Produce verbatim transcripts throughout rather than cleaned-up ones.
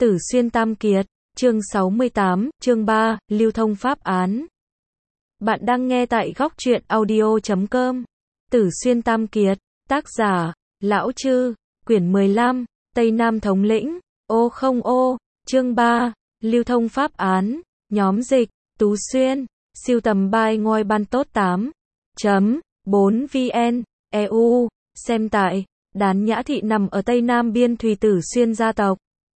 Tử Xuyên Tam Kiệt, chương sáu mươi tám, chương ba, lưu thông pháp án. Bạn đang nghe tại góc truyện audio chấm com. Tử Xuyên Tam Kiệt, tác giả, Lão Chư, quyển mười lăm, Tây Nam Thống lĩnh, ô không ô, chương ba, lưu thông pháp án, nhóm dịch, Tú Xuyên, siêu tầm bài ngôi ban tốt tám chấm bốn vn, e u, xem tại, Đán Nhã Thị nằm ở Tây Nam biên Thùy Tử Xuyên gia tộc.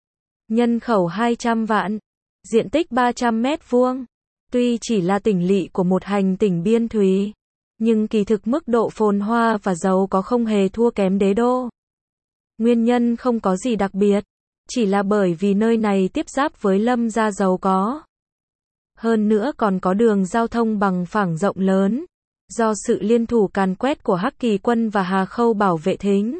Nhân khẩu hai trăm vạn, diện tích ba trăm mét vuông. Tuy chỉ là tỉnh lỵ của một hành tỉnh biên thùy, nhưng kỳ thực mức độ phồn hoa và giàu có không hề thua kém đế đô. Nguyên nhân không có gì đặc biệt, chỉ là bởi vì nơi này tiếp giáp với Lâm gia giàu có. Hơn nữa còn có đường giao thông bằng phẳng rộng lớn, do sự liên thủ càn quét của Hắc Kỳ quân và Hà Khâu bảo vệ thính.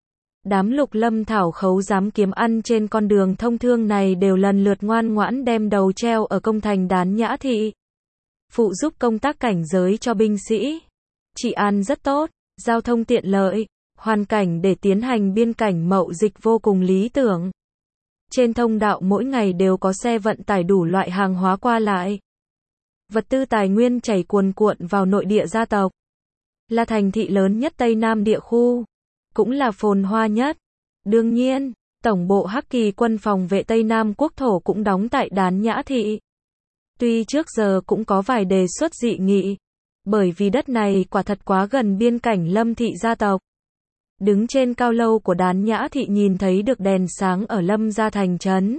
Đám Lục Lâm Thảo Khấu dám kiếm ăn trên con đường thông thương này đều lần lượt ngoan ngoãn đem đầu treo ở công thành Đán Nhã Thị. Phụ giúp công tác cảnh giới cho binh sĩ. Trị an rất tốt, giao thông tiện lợi, hoàn cảnh để tiến hành biên cảnh mậu dịch vô cùng lý tưởng. Trên thông đạo mỗi ngày đều có xe vận tải đủ loại hàng hóa qua lại. Vật tư tài nguyên chảy cuồn cuộn vào nội địa gia tộc. Là thành thị lớn nhất Tây Nam địa khu, cũng là phồn hoa nhất. Đương nhiên, tổng bộ Hắc Kỳ quân phòng vệ Tây Nam quốc thổ cũng đóng tại Đán Nhã Thị. Tuy trước giờ cũng có vài đề xuất dị nghị, bởi vì đất này quả thật quá gần biên cảnh Lâm thị gia tộc. Đứng trên cao lâu của Đán Nhã Thị nhìn thấy được đèn sáng ở Lâm gia thành trấn.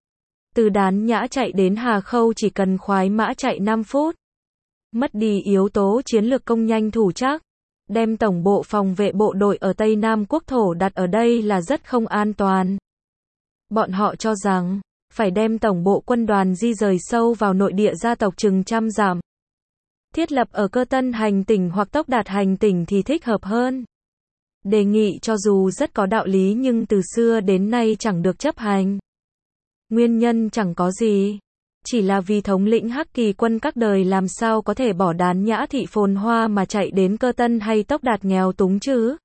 Từ Đán Nhã chạy đến Hà Khâu chỉ cần khoái mã chạy năm phút. Mất đi yếu tố chiến lược công nhanh thủ chắc. Đem tổng bộ phòng vệ bộ đội ở Tây Nam quốc thổ đặt ở đây là rất không an toàn. Bọn họ cho rằng, phải đem tổng bộ quân đoàn di rời sâu vào nội địa gia tộc chừng trăm dặm. Thiết lập ở Cơ Tân hành tỉnh hoặc Tốc Đạt hành tỉnh thì thích hợp hơn. Đề nghị cho dù rất có đạo lý nhưng từ xưa đến nay chẳng được chấp hành. Nguyên nhân chẳng có gì. Chỉ là vì thống lĩnh Hắc Kỳ quân các đời làm sao có thể bỏ Đán Nhã Thị phồn hoa mà chạy đến Cơ Tân hay Tốc Đạt nghèo túng chứ.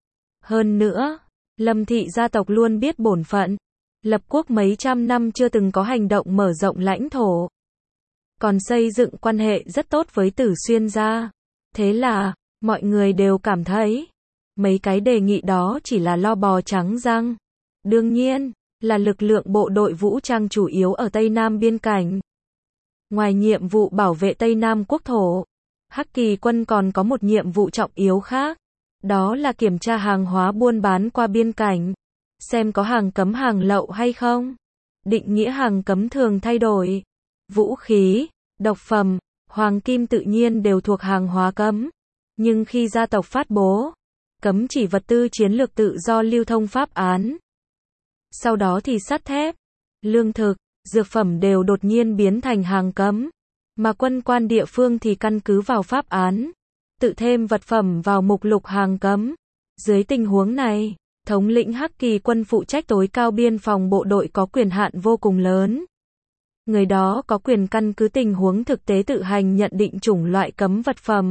Hơn nữa, Lâm thị gia tộc luôn biết bổn phận. Lập quốc mấy trăm năm chưa từng có hành động mở rộng lãnh thổ. Còn xây dựng quan hệ rất tốt với Tử Xuyên gia. Thế là, mọi người đều cảm thấy, mấy cái đề nghị đó chỉ là lo bò trắng răng. Đương nhiên, là lực lượng bộ đội vũ trang chủ yếu ở Tây Nam biên cảnh. Ngoài nhiệm vụ bảo vệ Tây Nam quốc thổ, Hắc Kỳ quân còn có một nhiệm vụ trọng yếu khác. Đó là kiểm tra hàng hóa buôn bán qua biên cảnh. Xem có hàng cấm hàng lậu hay không. Định nghĩa hàng cấm thường thay đổi. Vũ khí, độc phẩm, hoàng kim tự nhiên đều thuộc hàng hóa cấm. Nhưng khi gia tộc phát bố, cấm chỉ vật tư chiến lược tự do lưu thông pháp án. Sau đó thì sắt thép, lương thực, dược phẩm đều đột nhiên biến thành hàng cấm. Mà quân quan địa phương thì căn cứ vào pháp án, tự thêm vật phẩm vào mục lục hàng cấm. Dưới tình huống này, thống lĩnh Hắc Kỳ quân phụ trách tối cao biên phòng bộ đội có quyền hạn vô cùng lớn. Người đó có quyền căn cứ tình huống thực tế tự hành nhận định chủng loại cấm vật phẩm.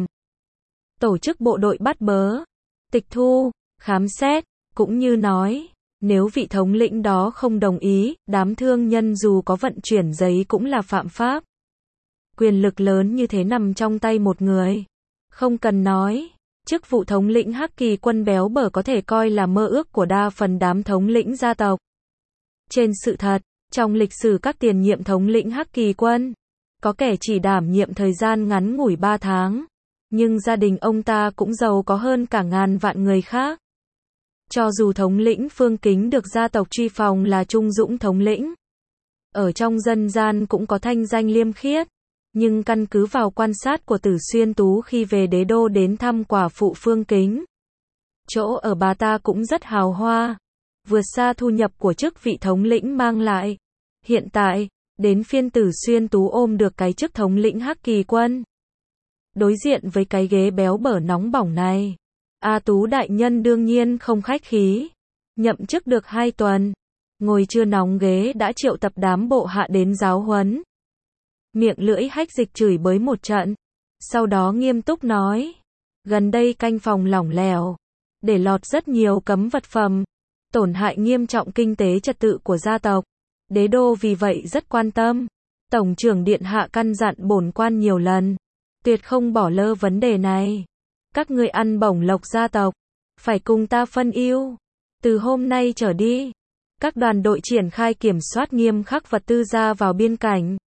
Tổ chức bộ đội bắt bớ, tịch thu, khám xét, cũng như nói, nếu vị thống lĩnh đó không đồng ý, đám thương nhân dù có vận chuyển giấy cũng là phạm pháp. Quyền lực lớn như thế nằm trong tay một người. Không cần nói, chức vụ thống lĩnh Hắc Kỳ quân béo bở có thể coi là mơ ước của đa phần đám thống lĩnh gia tộc. Trên sự thật, trong lịch sử các tiền nhiệm thống lĩnh Hắc Kỳ quân, có kẻ chỉ đảm nhiệm thời gian ngắn ngủi ba tháng, nhưng gia đình ông ta cũng giàu có hơn cả ngàn vạn người khác. Cho dù thống lĩnh Phương Kính được gia tộc truy phòng là Trung Dũng thống lĩnh, ở trong dân gian cũng có thanh danh liêm khiết, nhưng căn cứ vào quan sát của Tử Xuyên Tú khi về đế đô đến thăm quả phụ Phương Kính, chỗ ở bà ta cũng rất hào hoa, vượt xa thu nhập của chức vị thống lĩnh mang lại. Hiện tại, đến phiên Tử Xuyên Tú ôm được cái chức thống lĩnh Hắc Kỳ quân. Đối diện với cái ghế béo bở nóng bỏng này, A Tú đại nhân đương nhiên không khách khí. Nhậm chức được hai tuần, ngồi chưa nóng ghế đã triệu tập đám bộ hạ đến giáo huấn. Miệng lưỡi hách dịch chửi bới một trận, sau đó nghiêm túc nói, gần đây canh phòng lỏng lẻo, để lọt rất nhiều cấm vật phẩm, tổn hại nghiêm trọng kinh tế trật tự của gia tộc. Đế đô vì vậy rất quan tâm. Tổng trưởng điện hạ căn dặn bổn quan nhiều lần, tuyệt không bỏ lơ vấn đề này. Các ngươi ăn bổng lộc gia tộc, phải cùng ta phân ưu. Từ hôm nay trở đi, các đoàn đội triển khai kiểm soát nghiêm khắc vật tư ra vào biên cảnh.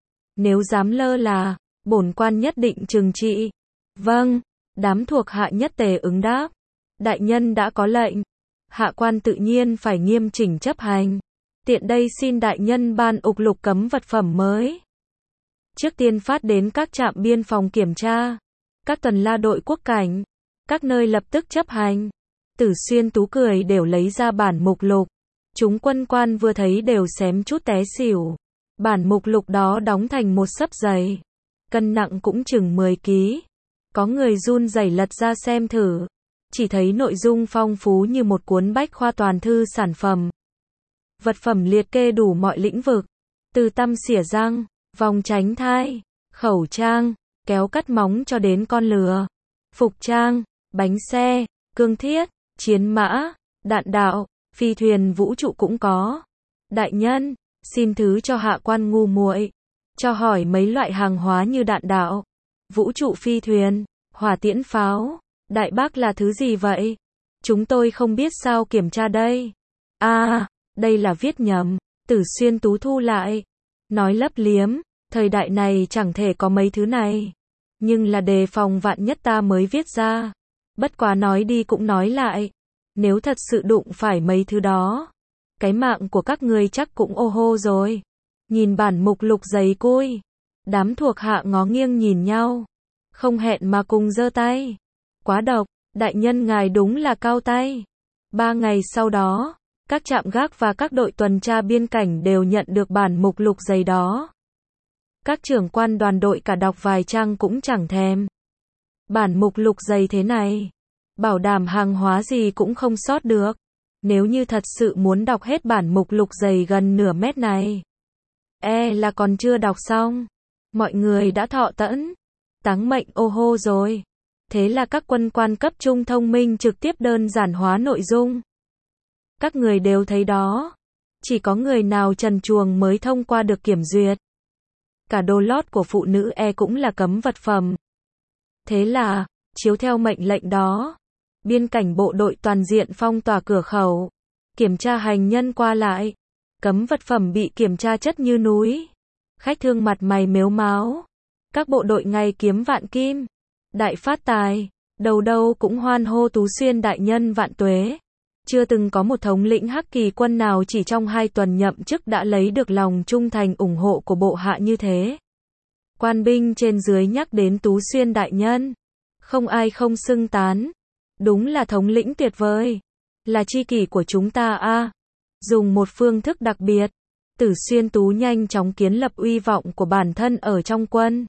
Nếu dám lơ là, bổn quan nhất định trừng trị. Vâng, đám thuộc hạ nhất tề ứng đáp. Đại nhân đã có lệnh, hạ quan tự nhiên phải nghiêm chỉnh chấp hành. Tiện đây xin đại nhân ban ục lục cấm vật phẩm mới. Trước tiên phát đến các trạm biên phòng kiểm tra, các tuần la đội quốc cảnh, các nơi lập tức chấp hành. Tử Xuyên Tú cười đều lấy ra bản mục lục. Chúng quân quan vừa thấy đều xém chút té xỉu. Bản mục lục đó đóng thành một xấp dày, cân nặng cũng chừng mười ki lô gam. Có người run rẩy lật ra xem thử, chỉ thấy nội dung phong phú như một cuốn bách khoa toàn thư sản phẩm. Vật phẩm liệt kê đủ mọi lĩnh vực, từ tăm xỉa răng, vòng tránh thai, khẩu trang, kéo cắt móng cho đến con lừa, phục trang, bánh xe, cương thiết, chiến mã, đạn đạo, phi thuyền vũ trụ cũng có. Đại nhân, xin thứ cho hạ quan ngu muội, cho hỏi mấy loại hàng hóa như đạn đạo, vũ trụ phi thuyền, hỏa tiễn pháo, đại bác là thứ gì vậy? Chúng tôi không biết sao kiểm tra đây. À, đây là viết nhầm. Tử Xuyên Tú thu lại, nói lấp liếm, thời đại này chẳng thể có mấy thứ này. Nhưng là đề phòng vạn nhất ta mới viết ra. Bất quá nói đi cũng nói lại, nếu thật sự đụng phải mấy thứ đó, cái mạng của các ngươi chắc cũng ô hô rồi. Nhìn bản mục lục dày cui, đám thuộc hạ ngó nghiêng nhìn nhau, không hẹn mà cùng giơ tay. Quá độc, đại nhân ngài đúng là cao tay. Ba ngày sau đó, các trạm gác và các đội tuần tra biên cảnh đều nhận được bản mục lục dày đó. Các trưởng quan đoàn đội cả đọc vài trang cũng chẳng thèm. Bản mục lục dày thế này, bảo đảm hàng hóa gì cũng không sót được. Nếu như thật sự muốn đọc hết bản mục lục dày gần nửa mét này, e là còn chưa đọc xong, mọi người đã thọ tẫn, táng mệnh ô hô rồi. Thế là các quân quan cấp trung thông minh trực tiếp đơn giản hóa nội dung. Các người đều thấy đó, chỉ có người nào trần truồng mới thông qua được kiểm duyệt. Cả đồ lót của phụ nữ e cũng là cấm vật phẩm. Thế là, chiếu theo mệnh lệnh đó, biên cảnh bộ đội toàn diện phong tỏa cửa khẩu, kiểm tra hành nhân qua lại, cấm vật phẩm bị kiểm tra chất như núi. Khách thương mặt mày mếu máo, các bộ đội ngày kiếm vạn kim, đại phát tài, đầu đâu cũng hoan hô Tú Xuyên đại nhân vạn tuế. Chưa từng có một thống lĩnh Hắc Kỳ quân nào chỉ trong hai tuần nhậm chức đã lấy được lòng trung thành ủng hộ của bộ hạ như thế. Quan binh trên dưới nhắc đến Tú Xuyên đại nhân, không ai không xưng tán. Đúng là thống lĩnh tuyệt vời, là tri kỷ của chúng ta a. À. Dùng một phương thức đặc biệt, Tử Xuyên Tú nhanh chóng kiến lập uy vọng của bản thân ở trong quân.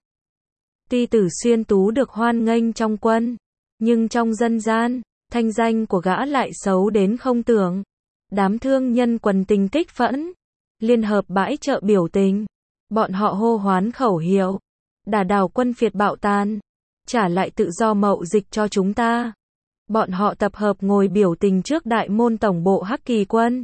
Tuy Tử Xuyên Tú được hoan nghênh trong quân, nhưng trong dân gian, thanh danh của gã lại xấu đến không tưởng. Đám thương nhân quần tình kích phẫn, liên hợp bãi chợ biểu tình, bọn họ hô hoán khẩu hiệu, đả đảo quân phiệt bạo tàn, trả lại tự do mậu dịch cho chúng ta. Bọn họ tập hợp ngồi biểu tình trước đại môn tổng bộ Hắc Kỳ quân.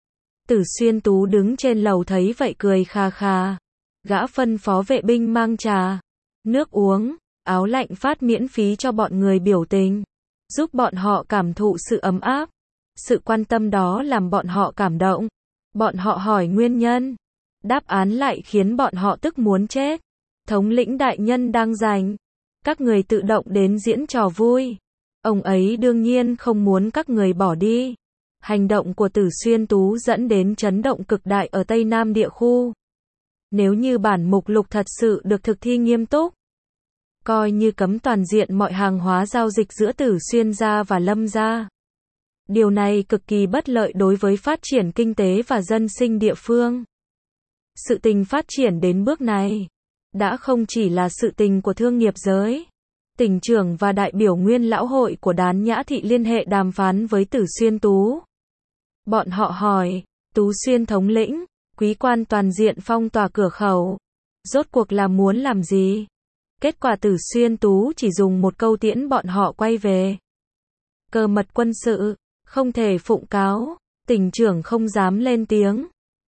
Tử Xuyên Tú đứng trên lầu thấy vậy cười khà khà. Gã phân phó vệ binh mang trà, nước uống, áo lạnh phát miễn phí cho bọn người biểu tình, giúp bọn họ cảm thụ sự ấm áp. Sự quan tâm đó làm bọn họ cảm động. Bọn họ hỏi nguyên nhân, đáp án lại khiến bọn họ tức muốn chết. Thống lĩnh đại nhân đang rảnh, các người tự động đến diễn trò vui. Ông ấy đương nhiên không muốn các người bỏ đi. Hành động của Tử Xuyên Tú dẫn đến chấn động cực đại ở Tây Nam địa khu. Nếu như bản mục lục thật sự được thực thi nghiêm túc, coi như cấm toàn diện mọi hàng hóa giao dịch giữa Tử Xuyên gia và Lâm gia. Điều này cực kỳ bất lợi đối với phát triển kinh tế và dân sinh địa phương. Sự tình phát triển đến bước này, đã không chỉ là sự tình của thương nghiệp giới. Tỉnh trưởng và đại biểu nguyên lão hội của Đán Nhã Thị liên hệ đàm phán với Tử Xuyên Tú. Bọn họ hỏi, Tú Xuyên thống lĩnh, quý quan toàn diện phong tỏa cửa khẩu, rốt cuộc là muốn làm gì? Kết quả Tử Xuyên Tú chỉ dùng một câu tiễn bọn họ quay về. Cơ mật quân sự, không thể phụng cáo, tỉnh trưởng không dám lên tiếng.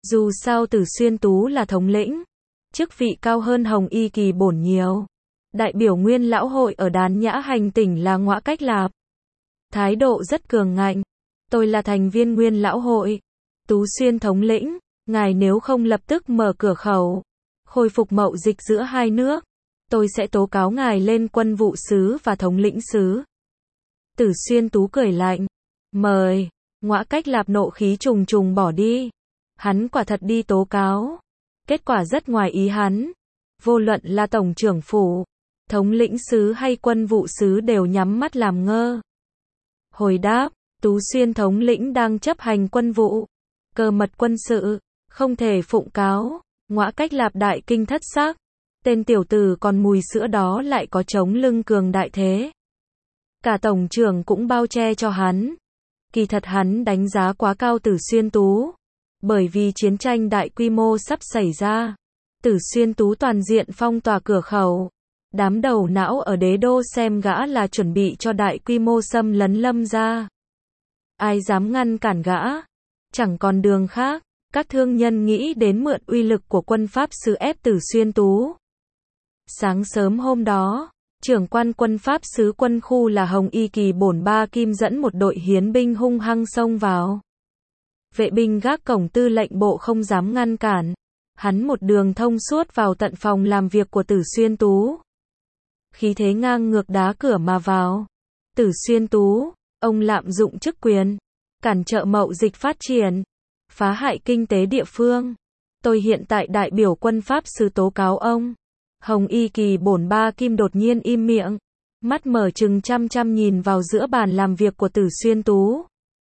Dù sao Tử Xuyên Tú là thống lĩnh, chức vị cao hơn Hồng Y Kỳ Bổn nhiều. Đại biểu Nguyên Lão hội ở Đán Nhã Hành tỉnh là Ngõa Cách Lạp. Thái độ rất cường ngạnh. Tôi là thành viên Nguyên Lão hội. Tú Xuyên thống lĩnh, ngài nếu không lập tức mở cửa khẩu, khôi phục mậu dịch giữa hai nước, tôi sẽ tố cáo ngài lên quân vụ sứ và thống lĩnh sứ. Tử Xuyên Tú cười lạnh. Mời. Ngõa Cách Lạp nộ khí trùng trùng bỏ đi. Hắn quả thật đi tố cáo. Kết quả rất ngoài ý hắn. Vô luận là tổng trưởng phủ, thống lĩnh sứ hay quân vụ sứ đều nhắm mắt làm ngơ. Hồi đáp, Tú Xuyên thống lĩnh đang chấp hành quân vụ, cơ mật quân sự, không thể phụng cáo. Ngõa Cách Lạp đại kinh thất sắc. Tên tiểu tử còn mùi sữa đó lại có chống lưng cường đại thế. Cả tổng trưởng cũng bao che cho hắn. Kỳ thật hắn đánh giá quá cao Tử Xuyên Tú. Bởi vì chiến tranh đại quy mô sắp xảy ra. Tử Xuyên Tú toàn diện phong tỏa cửa khẩu. Đám đầu não ở đế đô xem gã là chuẩn bị cho đại quy mô xâm lấn Lâm gia. Ai dám ngăn cản gã? Chẳng còn đường khác. Các thương nhân nghĩ đến mượn uy lực của quân Pháp sứ ép Tử Xuyên Tú. Sáng sớm hôm đó, trưởng quan quân Pháp sứ quân khu là Hồng Y Kỳ Bổn Ba Kim dẫn một đội hiến binh hung hăng xông vào. Vệ binh gác cổng tư lệnh bộ không dám ngăn cản. Hắn một đường thông suốt vào tận phòng làm việc của Tử Xuyên Tú. Khí thế ngang ngược đá cửa mà vào. Tử Xuyên Tú, ông lạm dụng chức quyền, cản trở mậu dịch phát triển, phá hại kinh tế địa phương. Tôi hiện tại đại biểu quân Pháp sứ tố cáo ông. Hồng Y Kỳ Bổn Ba Kim đột nhiên im miệng, mắt mở trừng chăm chăm nhìn vào giữa bàn làm việc của Tử Xuyên Tú.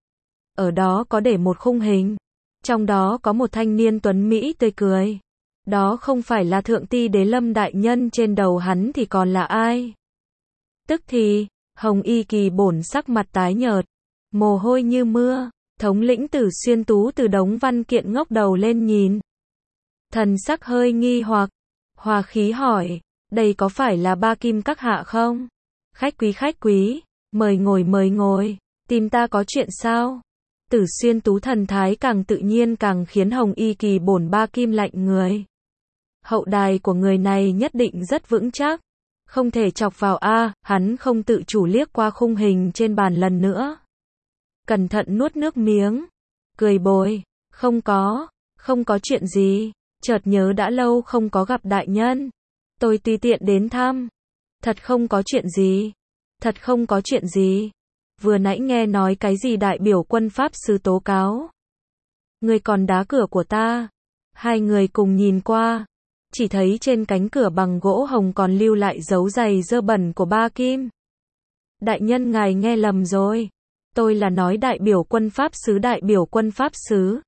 Ở đó có để một khung hình, trong đó có một thanh niên tuấn Mỹ tươi cười. Đó không phải là thượng ty đế Lâm đại nhân trên đầu hắn thì còn là ai? Tức thì, Hồng Y Kỳ Bổn sắc mặt tái nhợt, mồ hôi như mưa. Thống lĩnh Tử Xuyên Tú từ đống văn kiện ngóc đầu lên nhìn. Thần sắc hơi nghi hoặc, hòa khí hỏi, đây có phải là Ba Kim các hạ không? Khách quý khách quý, mời ngồi mời ngồi, tìm ta có chuyện sao? Tử Xuyên Tú thần thái càng tự nhiên càng khiến Hồng Y Kỳ Bổn Ba Kim lạnh người. Hậu đài của người này nhất định rất vững chắc, không thể chọc vào a. Hắn không tự chủ liếc qua khung hình trên bàn lần nữa. Cẩn thận nuốt nước miếng, cười bồi, không có, không có chuyện gì, chợt nhớ đã lâu không có gặp đại nhân. Tôi tùy tiện đến thăm. Thật không có chuyện gì, thật không có chuyện gì. Vừa nãy nghe nói cái gì đại biểu quân Pháp sứ tố cáo. Người còn đá cửa của ta. Hai người cùng nhìn qua, chỉ thấy trên cánh cửa bằng gỗ hồng còn lưu lại dấu giày dơ bẩn của Ba Kim. Đại nhân ngài nghe lầm rồi. Tôi là nói đại biểu quân Pháp sứ đại biểu quân Pháp sứ.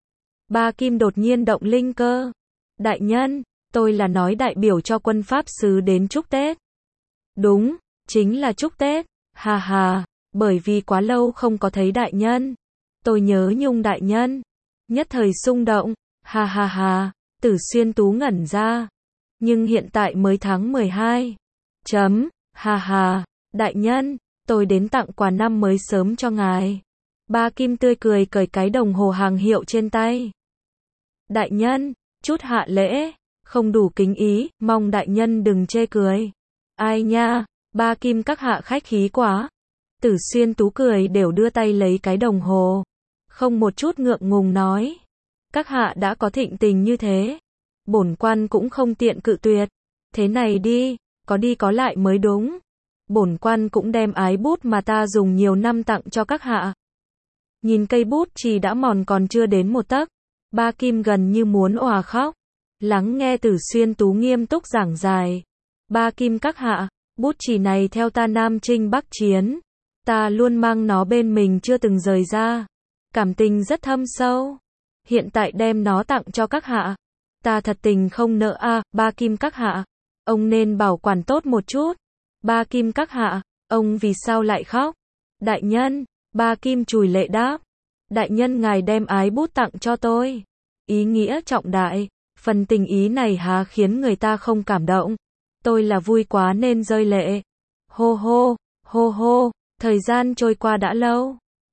Ba Kim đột nhiên động linh cơ. Đại nhân, tôi là nói đại biểu cho quân Pháp sứ đến chúc Tết. Đúng, chính là chúc Tết. Hà hà, bởi vì quá lâu không có thấy đại nhân. Tôi nhớ nhung đại nhân. Nhất thời xung động. Hà hà hà, Tử Xuyên Tú ngẩn ra. Nhưng hiện tại mới tháng mười hai. Chấm, hà hà, đại nhân. Tôi đến tặng quà năm mới sớm cho ngài. Ba Kim tươi cười cởi cái đồng hồ hàng hiệu trên tay. Đại nhân, chút hạ lễ, không đủ kính ý, mong đại nhân đừng chê cười. Ai nha, Ba Kim các hạ khách khí quá. Tử Xuyên Tú cười đều đưa tay lấy cái đồng hồ. Không một chút ngượng ngùng nói. Các hạ đã có thịnh tình như thế. Bổn quan cũng không tiện cự tuyệt. Thế này đi, có đi có lại mới đúng. Bổn quan cũng đem ái bút mà ta dùng nhiều năm tặng cho các hạ. Nhìn cây bút chì đã mòn còn chưa đến một tấc. Ba Kim gần như muốn òa khóc. Lắng nghe Tử Xuyên Tú nghiêm túc giảng dài. Ba Kim các hạ, bút chì này theo ta Nam Chinh Bắc Chiến. Ta luôn mang nó bên mình chưa từng rời ra. Cảm tình rất thâm sâu. Hiện tại đem nó tặng cho các hạ. Ta thật tình không nỡ a. À, Ba Kim các hạ. Ông nên bảo quản tốt một chút. Ba Kim các hạ, ông vì sao lại khóc? Đại nhân, Ba Kim chùi lệ đáp. Đại nhân ngài đem ái bút tặng cho tôi. Ý nghĩa trọng đại. Phần tình ý này há khiến người ta không cảm động. Tôi là vui quá nên rơi lệ. Hô hô, hô hô, thời gian trôi qua đã lâu.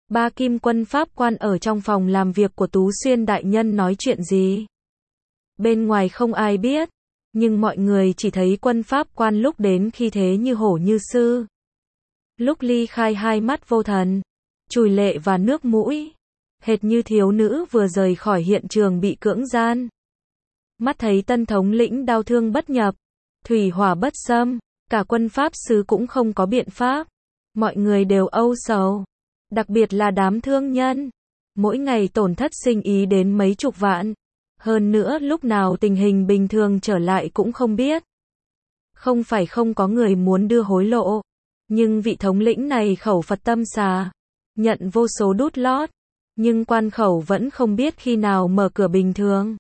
Ba kim quân pháp quan ở trong phòng làm việc của Tú Xuyên đại nhân nói chuyện gì? Bên ngoài không ai biết, nhưng mọi người chỉ thấy quân pháp quan lúc đến khi thế như hổ như sư. Lúc ly khai hai mắt vô thần, chùi lệ và nước mũi, hệt như thiếu nữ vừa rời khỏi hiện trường bị cưỡng gian. Mắt thấy tân thống lĩnh đau thương bất nhập, thủy hỏa bất xâm, cả quân pháp sứ cũng không có biện pháp. Mọi người đều âu sầu, đặc biệt là đám thương nhân. Mỗi ngày tổn thất sinh ý đến mấy chục vạn. Hơn nữa lúc nào tình hình bình thường trở lại cũng không biết. Không phải không có người muốn đưa hối lộ, nhưng vị thống lĩnh này khẩu Phật tâm xà, nhận vô số đút lót, nhưng quan khẩu vẫn không biết khi nào mở cửa bình thường.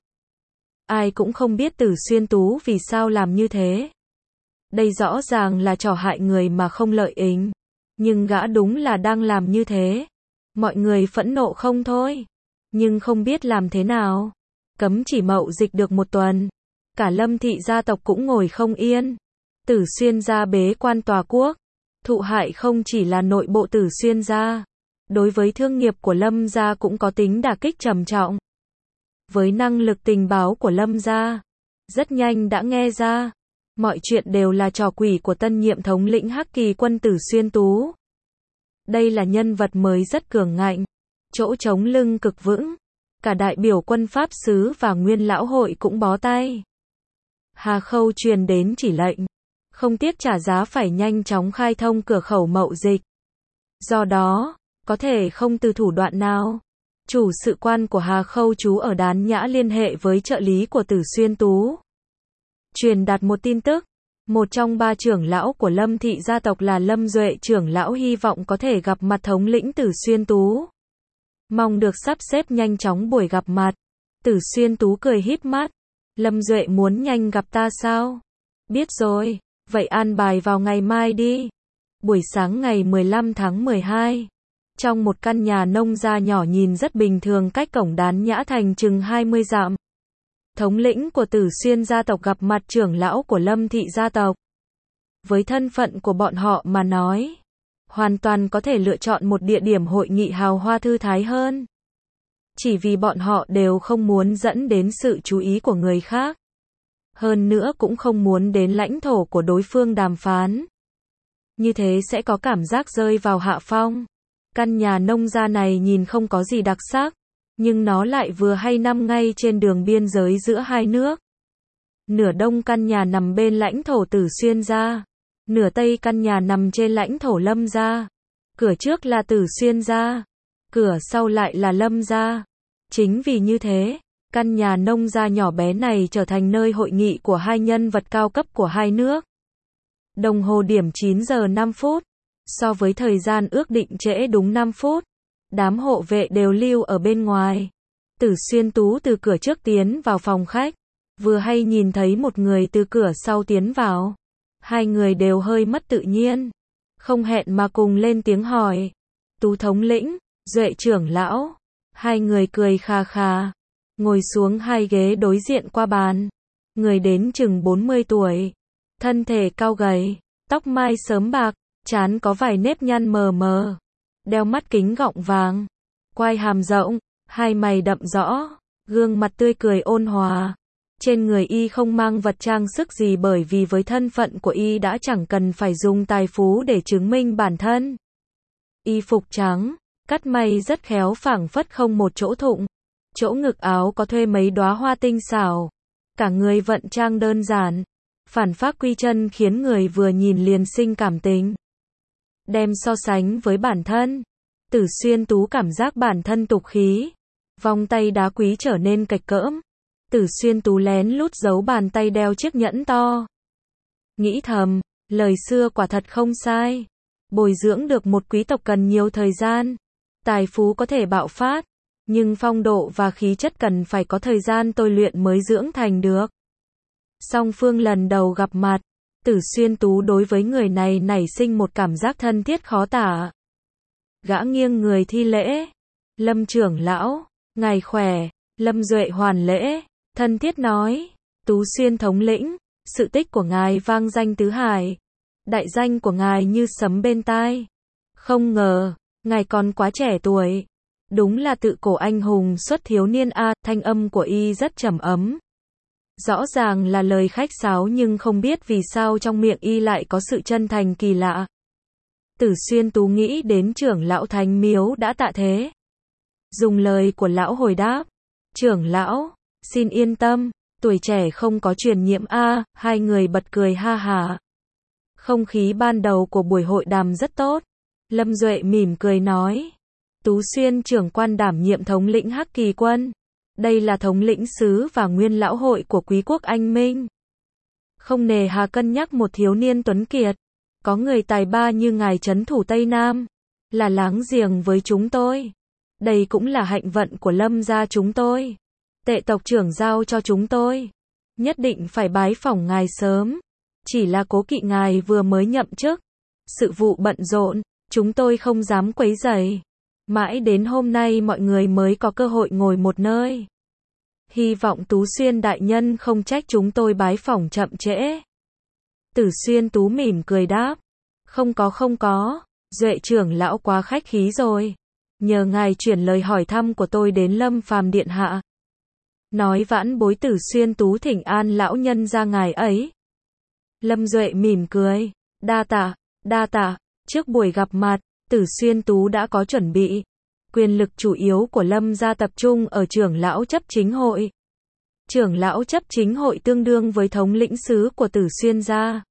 Ai cũng không biết Tử Xuyên Tú vì sao làm như thế. Đây rõ ràng là trò hại người mà không lợi ích, nhưng gã đúng là đang làm như thế. Mọi người phẫn nộ không thôi, nhưng không biết làm thế nào. Cấm chỉ mậu dịch được một tuần, cả Lâm thị gia tộc cũng ngồi không yên. Tử Xuyên gia bế quan tòa quốc, thụ hại không chỉ là nội bộ Tử Xuyên gia, đối với thương nghiệp của Lâm gia cũng có tính đả kích trầm trọng. Với năng lực tình báo của Lâm gia, rất nhanh đã nghe ra, mọi chuyện đều là trò quỷ của tân nhiệm thống lĩnh Hắc Kỳ quân Tử Xuyên Tú. Đây là nhân vật mới rất cường ngạnh, chỗ chống lưng cực vững, cả đại biểu quân pháp sứ và nguyên lão hội cũng bó tay. Hà Khâu truyền đến chỉ lệnh, không tiếc trả giá phải nhanh chóng khai thông cửa khẩu mậu dịch. Do đó, có thể không từ thủ đoạn nào. Chủ sự quan của Hà Khâu trú ở Đán Nhã liên hệ với trợ lý của Tử Xuyên Tú, truyền đạt một tin tức. Một trong ba trưởng lão của Lâm thị gia tộc là Lâm Duệ trưởng lão hy vọng có thể gặp mặt thống lĩnh Tử Xuyên Tú. Mong được sắp xếp nhanh chóng buổi gặp mặt. Tử Xuyên Tú cười híp mắt. Lâm Duệ muốn nhanh gặp ta sao? Biết rồi, vậy an bài vào ngày mai đi. Buổi sáng ngày mười lăm tháng mười hai, trong một căn nhà nông gia nhỏ nhìn rất bình thường cách cổng Đán Nhã thành chừng hai mươi dặm. Thống lĩnh của Tử Xuyên gia tộc gặp mặt trưởng lão của Lâm thị gia tộc. Với thân phận của bọn họ mà nói, hoàn toàn có thể lựa chọn một địa điểm hội nghị hào hoa thư thái hơn. Chỉ vì bọn họ đều không muốn dẫn đến sự chú ý của người khác. Hơn nữa cũng không muốn đến lãnh thổ của đối phương đàm phán. Như thế sẽ có cảm giác rơi vào hạ phong. Căn nhà nông gia này nhìn không có gì đặc sắc, nhưng nó lại vừa hay nằm ngay trên đường biên giới giữa hai nước. Nửa đông căn nhà nằm bên lãnh thổ Tử Xuyên gia, nửa tây căn nhà nằm trên lãnh thổ Lâm gia. Cửa trước là Tử Xuyên gia, cửa sau lại là Lâm gia. Chính vì như thế, căn nhà nông gia nhỏ bé này trở thành nơi hội nghị của hai nhân vật cao cấp của hai nước. Đồng hồ điểm chín giờ năm phút, so với thời gian ước định trễ đúng năm phút. Đám hộ vệ đều lưu ở bên ngoài. Tử Xuyên Tú từ cửa trước tiến vào phòng khách, vừa hay nhìn thấy một người từ cửa sau tiến vào. Hai người đều hơi mất tự nhiên, không hẹn mà cùng lên tiếng hỏi. Tú thống lĩnh, Duệ trưởng lão. Hai người cười khà khà, ngồi xuống hai ghế đối diện qua bàn. Người đến chừng bốn mươi tuổi, thân thể cao gầy, tóc mai sớm bạc, trán có vài nếp nhăn mờ mờ, đeo mắt kính gọng vàng, quai hàm rộng, hai mày đậm rõ, gương mặt tươi cười ôn hòa. Trên người y không mang vật trang sức gì bởi vì với thân phận của y đã chẳng cần phải dùng tài phú để chứng minh bản thân. Y phục trắng, cắt may rất khéo phảng phất không một chỗ thụng. Chỗ ngực áo có thuê mấy đóa hoa tinh xảo. Cả người vận trang đơn giản, phản phác quy chân khiến người vừa nhìn liền sinh cảm tình. Đem so sánh với bản thân, Tử Xuyên Tú cảm giác bản thân tục khí. Vòng tay đá quý trở nên kệch cỡm. Tử Xuyên Tú lén lút giấu bàn tay đeo chiếc nhẫn to. Nghĩ thầm, lời xưa quả thật không sai. Bồi dưỡng được một quý tộc cần nhiều thời gian. Tài phú có thể bạo phát, nhưng phong độ và khí chất cần phải có thời gian tôi luyện mới dưỡng thành được. Song phương lần đầu gặp mặt, Tử Xuyên Tú đối với người này nảy sinh một cảm giác thân thiết khó tả. Gã nghiêng người thi lễ. Lâm trưởng lão, ngài khỏe. Lâm Duệ hoàn lễ, thân thiết nói. Tú Xuyên thống lĩnh, sự tích của ngài vang danh tứ hải. Đại danh của ngài như sấm bên tai. Không ngờ, Ngài còn quá trẻ tuổi. Đúng là tự cổ anh hùng xuất thiếu niên a, thanh âm của y rất trầm ấm. Rõ ràng là lời khách sáo nhưng không biết vì sao trong miệng y lại có sự chân thành kỳ lạ. Tử Xuyên Tú nghĩ đến trưởng lão thánh miếu đã tạ thế. Dùng lời của lão hồi đáp. Trưởng lão, xin yên tâm, tuổi trẻ không có truyền nhiễm a, hai người bật cười ha hả. Không khí ban đầu của buổi hội đàm rất tốt. Lâm Duệ mỉm cười nói. Tú Xuyên trưởng quan đảm nhiệm thống lĩnh Hắc Kỳ quân. Đây là thống lĩnh sứ và nguyên lão hội của quý quốc Anh Minh. Không nề hà cân nhắc một thiếu niên tuấn kiệt. Có người tài ba như ngài trấn thủ Tây Nam. Là láng giềng với chúng tôi. Đây cũng là hạnh vận của Lâm gia chúng tôi. Tệ tộc trưởng giao cho chúng tôi. Nhất định phải bái phỏng ngài sớm. Chỉ là cố kỵ ngài vừa mới nhậm chức. Sự vụ bận rộn, chúng tôi không dám quấy rầy. Mãi đến hôm nay mọi người mới có cơ hội ngồi một nơi. Hy vọng Tú Xuyên đại nhân không trách chúng tôi bái phỏng chậm trễ. Tử Xuyên Tú mỉm cười đáp. Không có không có, Duệ trưởng lão quá khách khí rồi. Nhờ ngài chuyển lời hỏi thăm của tôi đến Lâm Phàm điện hạ. Nói vãn bối Tử Xuyên Tú thỉnh an lão nhân ra ngài ấy. Lâm Duệ mỉm cười. Đa tạ, đa tạ, trước buổi gặp mặt, Tử Xuyên Tú đã có chuẩn bị. Quyền lực chủ yếu của Lâm gia tập trung ở trưởng lão chấp chính hội. Trưởng lão chấp chính hội tương đương với thống lĩnh sứ của Tử Xuyên gia.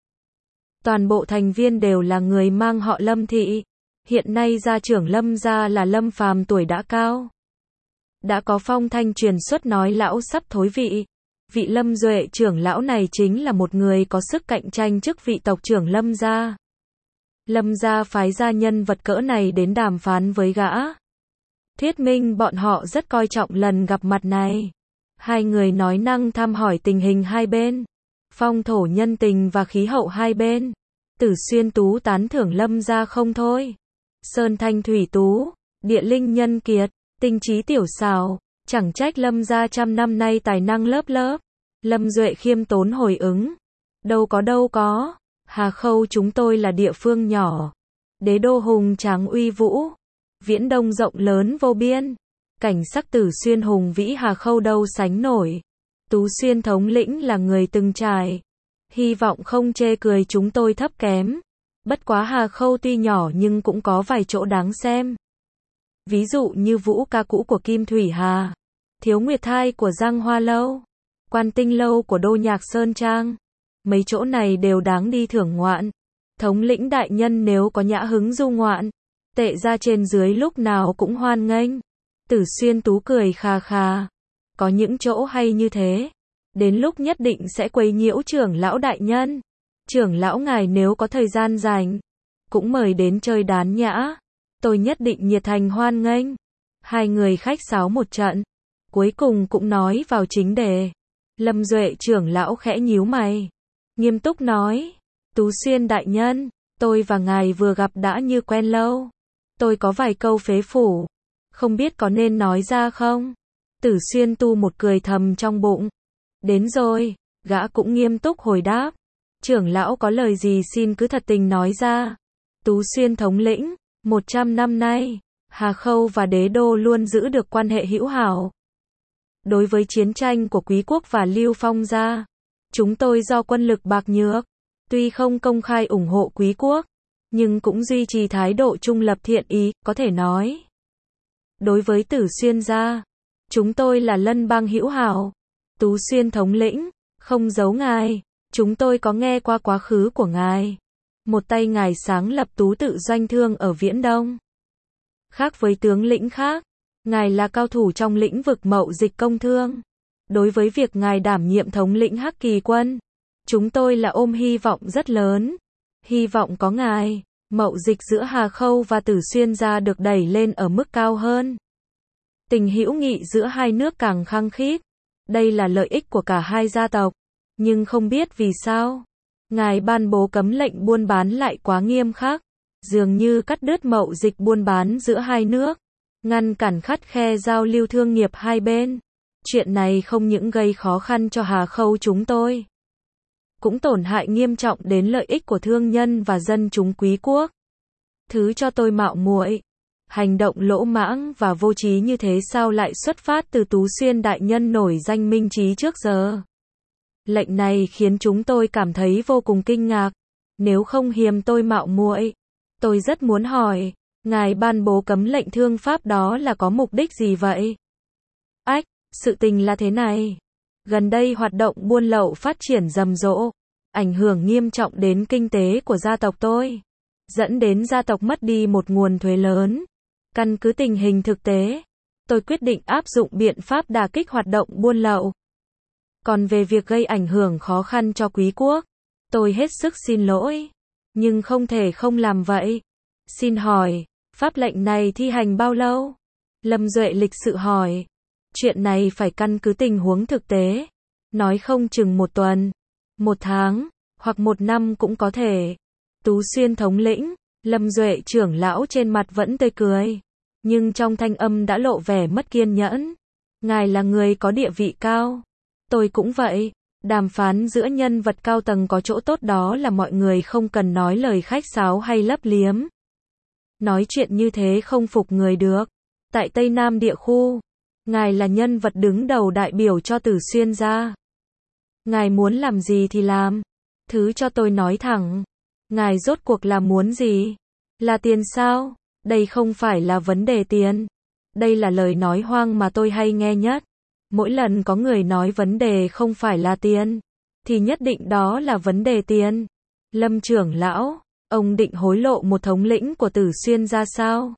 Toàn bộ thành viên đều là người mang họ Lâm thị. Hiện nay gia trưởng Lâm gia là Lâm Phàm tuổi đã cao. Đã có phong thanh truyền xuất nói lão sắp thối vị. Vị Lâm Duệ trưởng lão này chính là một người có sức cạnh tranh chức vị tộc trưởng Lâm gia. Lâm gia phái gia nhân vật cỡ này đến đàm phán với gã. Thuyết minh bọn họ rất coi trọng lần gặp mặt này. Hai người nói năng thăm hỏi tình hình hai bên. Phong thổ nhân tình và khí hậu hai bên. Tử Xuyên Tú tán thưởng Lâm gia không thôi. Sơn thanh thủy tú, địa linh nhân kiệt, tinh trí tiểu xảo. Chẳng trách Lâm gia trăm năm nay tài năng lớp lớp. Lâm Duệ khiêm tốn hồi ứng. Đâu có đâu có. Hà Khâu chúng tôi là địa phương nhỏ. Đế đô hùng tráng uy vũ. Viễn Đông rộng lớn vô biên. Cảnh sắc Tử Xuyên hùng vĩ Hà Khâu đâu sánh nổi. Tú Xuyên thống lĩnh là người từng trải. Hy vọng không chê cười chúng tôi thấp kém. Bất quá Hà Khâu tuy nhỏ nhưng cũng có vài chỗ đáng xem. Ví dụ như vũ ca cũ của Kim Thủy Hà. Thiếu Nguyệt Thai của Giang Hoa Lâu. Quan Tinh Lâu của Đô Nhạc Sơn Trang. Mấy chỗ này đều đáng đi thưởng ngoạn. Thống lĩnh đại nhân nếu có nhã hứng du ngoạn. Tệ ra trên dưới lúc nào cũng hoan nghênh. Tử Xuyên Tú cười khà khà. Có những chỗ hay như thế. Đến lúc nhất định sẽ quấy nhiễu trưởng lão đại nhân. Trưởng lão ngài nếu có thời gian rảnh. Cũng mời đến chơi đán nhã. Tôi nhất định nhiệt thành hoan nghênh. Hai người khách sáo một trận. Cuối cùng cũng nói vào chính đề. Lâm Duệ trưởng lão khẽ nhíu mày. Nghiêm túc nói. Tú Xuyên đại nhân. Tôi và ngài vừa gặp đã như quen lâu. Tôi có vài câu phế phủ. Không biết có nên nói ra không? Tử Xuyên Tu một cười thầm trong bụng. Đến rồi. Gã cũng nghiêm túc hồi đáp. Trưởng lão có lời gì xin cứ thật tình nói ra. Tú Xuyên thống lĩnh. Một trăm năm nay. Hà Khâu và Đế Đô luôn giữ được quan hệ hữu hảo. Đối với chiến tranh của Quý quốc và Lưu Phong gia. Chúng tôi do quân lực bạc nhược. Tuy không công khai ủng hộ Quý quốc. Nhưng cũng duy trì thái độ trung lập thiện ý, có thể nói. Đối với Tử Xuyên gia. Chúng tôi là lân bang hữu hảo. Tú Xuyên thống lĩnh. Không giấu ngài. Chúng tôi có nghe qua quá khứ của ngài. Một tay ngài sáng lập Tú Tự Doanh Thương ở Viễn Đông. Khác với tướng lĩnh khác. Ngài là cao thủ trong lĩnh vực mậu dịch công thương. Đối với việc ngài đảm nhiệm thống lĩnh Hắc Kỳ quân. Chúng tôi là ôm hy vọng rất lớn. Hy vọng có ngài. Mậu dịch giữa Hà Khâu và Tử Xuyên gia được đẩy lên ở mức cao hơn. Tình hữu nghị giữa hai nước càng khăng khít. Đây là lợi ích của cả hai gia tộc. Nhưng không biết vì sao. Ngài ban bố cấm lệnh buôn bán lại quá nghiêm khắc. Dường như cắt đứt mậu dịch buôn bán giữa hai nước. Ngăn cản khắt khe giao lưu thương nghiệp hai bên. Chuyện này không những gây khó khăn cho Hà Khâu chúng tôi. Cũng tổn hại nghiêm trọng đến lợi ích của thương nhân và dân chúng Quý quốc. Thứ cho tôi mạo muội. Hành động lỗ mãng và vô trí như thế sao lại xuất phát từ Tú Xuyên đại nhân nổi danh minh trí trước giờ? Lệnh này khiến chúng tôi cảm thấy vô cùng kinh ngạc. Nếu không hiềm tôi mạo muội, tôi rất muốn hỏi, ngài ban bố cấm lệnh thương pháp đó là có mục đích gì vậy? Ách, sự tình là thế này. Gần đây hoạt động buôn lậu phát triển rầm rộ, ảnh hưởng nghiêm trọng đến kinh tế của gia tộc tôi, dẫn đến gia tộc mất đi một nguồn thuế lớn. Căn cứ tình hình thực tế, tôi quyết định áp dụng biện pháp đả kích hoạt động buôn lậu. Còn về việc gây ảnh hưởng khó khăn cho quý quốc, tôi hết sức xin lỗi, nhưng không thể không làm vậy. Xin hỏi, pháp lệnh này thi hành bao lâu? Lâm Duệ lịch sự hỏi. Chuyện này phải căn cứ tình huống thực tế, nói không chừng một tuần, một tháng, hoặc một năm cũng có thể. Tú Xuyên thống lĩnh, Lâm Duệ trưởng lão trên mặt vẫn tươi cười, nhưng trong thanh âm đã lộ vẻ mất kiên nhẫn. Ngài là người có địa vị cao, tôi cũng vậy. Đàm phán giữa nhân vật cao tầng có chỗ tốt đó là mọi người không cần nói lời khách sáo hay lấp liếm. Nói chuyện như thế không phục người được. Tại Tây Nam địa khu, ngài là nhân vật đứng đầu đại biểu cho Tử Xuyên gia. Ngài muốn làm gì thì làm. Thứ cho tôi nói thẳng. Ngài rốt cuộc là muốn gì? Là tiền sao? Đây không phải là vấn đề tiền. Đây là lời nói hoang mà tôi hay nghe nhất. Mỗi lần có người nói vấn đề không phải là tiền, thì nhất định đó là vấn đề tiền. Lâm trưởng lão, ông định hối lộ một thống lĩnh của Tử Xuyên ra sao?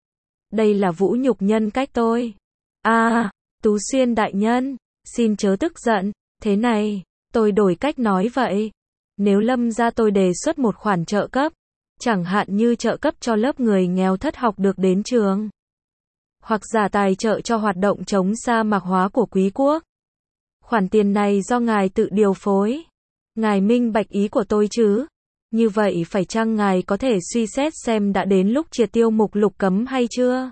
Đây là vũ nhục nhân cách tôi. À, Tú Xuyên đại nhân, xin chớ tức giận. Thế này, tôi đổi cách nói vậy. Nếu Lâm gia tôi đề xuất một khoản trợ cấp, chẳng hạn như trợ cấp cho lớp người nghèo thất học được đến trường, hoặc giả tài trợ cho hoạt động chống sa mạc hóa của quý quốc. Khoản tiền này do ngài tự điều phối. Ngài minh bạch ý của tôi chứ? Như vậy phải chăng ngài có thể suy xét xem đã đến lúc triệt tiêu mục lục cấm hay chưa?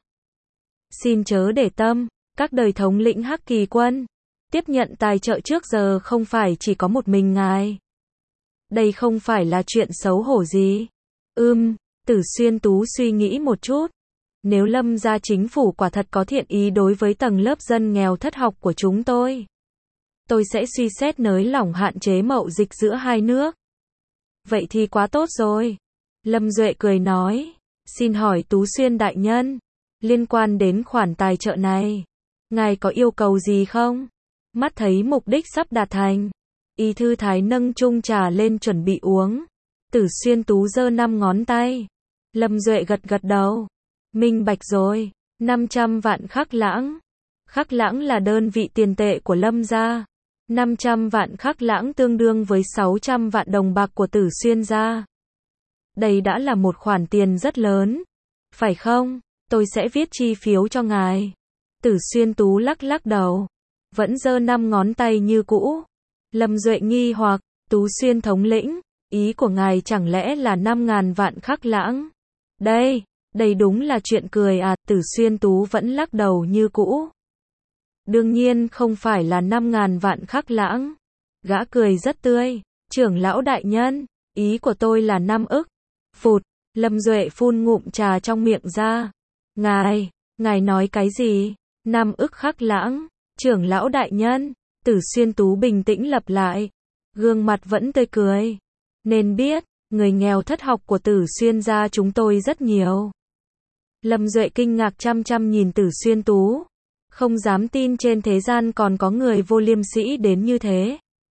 Xin chớ để tâm, các đời thống lĩnh Hắc Kỳ quân tiếp nhận tài trợ trước giờ không phải chỉ có một mình ngài. Đây không phải là chuyện xấu hổ gì. Ừm, Tử Xuyên Tú suy nghĩ một chút. Nếu Lâm gia chính phủ quả thật có thiện ý đối với tầng lớp dân nghèo thất học của chúng tôi, tôi sẽ suy xét nới lỏng hạn chế mậu dịch giữa hai nước. Vậy thì quá tốt rồi. Lâm Duệ cười nói. Xin hỏi Tú Xuyên đại nhân, liên quan đến khoản tài trợ này, ngài có yêu cầu gì không? Mắt thấy mục đích sắp đạt thành, Y Thư Thái nâng chung trà lên chuẩn bị uống. Tử Xuyên Tú giơ năm ngón tay. Lâm Duệ gật gật đầu. Minh bạch rồi, năm trăm vạn khắc lãng. Khắc lãng là đơn vị tiền tệ của Lâm gia. năm trăm vạn khắc lãng tương đương với sáu trăm vạn đồng bạc của Tử Xuyên gia. Đây đã là một khoản tiền rất lớn. Phải không? Tôi sẽ viết chi phiếu cho ngài. Tử Xuyên Tú lắc lắc đầu. Vẫn giơ năm ngón tay như cũ. Lâm Duệ nghi hoặc, Tú Xuyên thống lĩnh, ý của ngài chẳng lẽ là năm ngàn vạn khắc lãng? Đây, đây đúng là chuyện cười à, Tử Xuyên Tú vẫn lắc đầu như cũ. Đương nhiên không phải là năm ngàn vạn khắc lãng. Gã cười rất tươi, trưởng lão đại nhân, ý của tôi là năm ức. Phụt, Lâm Duệ phun ngụm trà trong miệng ra. Ngài, ngài nói cái gì? Năm ức khắc lãng, trưởng lão đại nhân. Tử Xuyên Tú bình tĩnh lặp lại, gương mặt vẫn tươi cười. Nên biết, người nghèo thất học của Tử Xuyên gia chúng tôi rất nhiều. Lâm Duệ kinh ngạc chăm chăm nhìn Tử Xuyên Tú, không dám tin trên thế gian còn có người vô liêm sỉ đến như thế.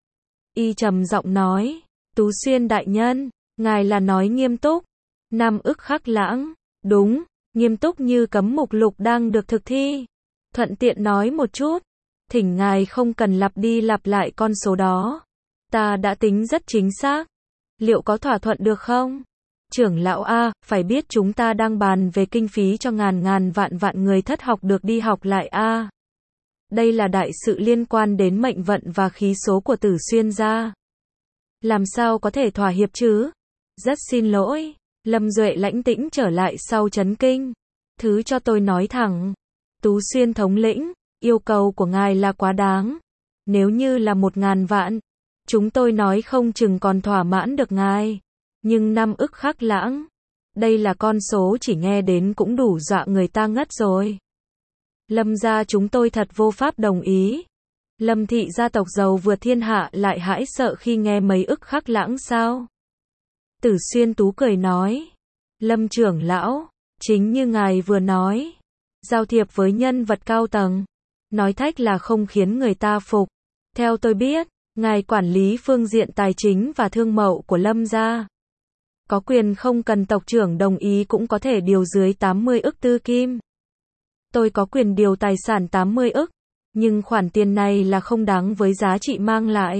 Y trầm giọng nói, Tú Xuyên đại nhân, ngài là nói nghiêm túc. Năm ức khắc lãng, đúng, nghiêm túc như cấm mục lục đang được thực thi. Thuận tiện nói một chút, thỉnh ngài không cần lặp đi lặp lại con số đó. Ta đã tính rất chính xác. Liệu có thỏa thuận được không? Trưởng lão A, phải biết chúng ta đang bàn về kinh phí cho ngàn ngàn vạn vạn người thất học được đi học lại A. Đây là đại sự liên quan đến mệnh vận và khí số của Tử Xuyên gia. Làm sao có thể thỏa hiệp chứ? Rất xin lỗi. Lâm Duệ lãnh tĩnh trở lại sau chấn kinh. Thứ cho tôi nói thẳng. Tú Xuyên thống lĩnh, yêu cầu của ngài là quá đáng. Nếu như là một ngàn vạn, chúng tôi nói không chừng còn thỏa mãn được ngài. Nhưng năm ức khắc lãng, Đây là con số chỉ nghe đến cũng đủ dọa người ta ngất rồi. Lâm gia chúng tôi thật vô pháp đồng ý. Lâm thị gia tộc giàu vượt thiên hạ lại hãi sợ khi nghe mấy ức khắc lãng sao? Tử Xuyên Tú cười nói. Lâm trưởng lão, chính như ngài vừa nói. Giao thiệp với nhân vật cao tầng. Nói thách là không khiến người ta phục. Theo tôi biết, ngài quản lý phương diện tài chính và thương mậu của Lâm gia. Có quyền không cần tộc trưởng đồng ý cũng có thể điều dưới tám mươi ức tư kim. Tôi có quyền điều tài sản tám mươi ức, nhưng khoản tiền này là không đáng với giá trị mang lại.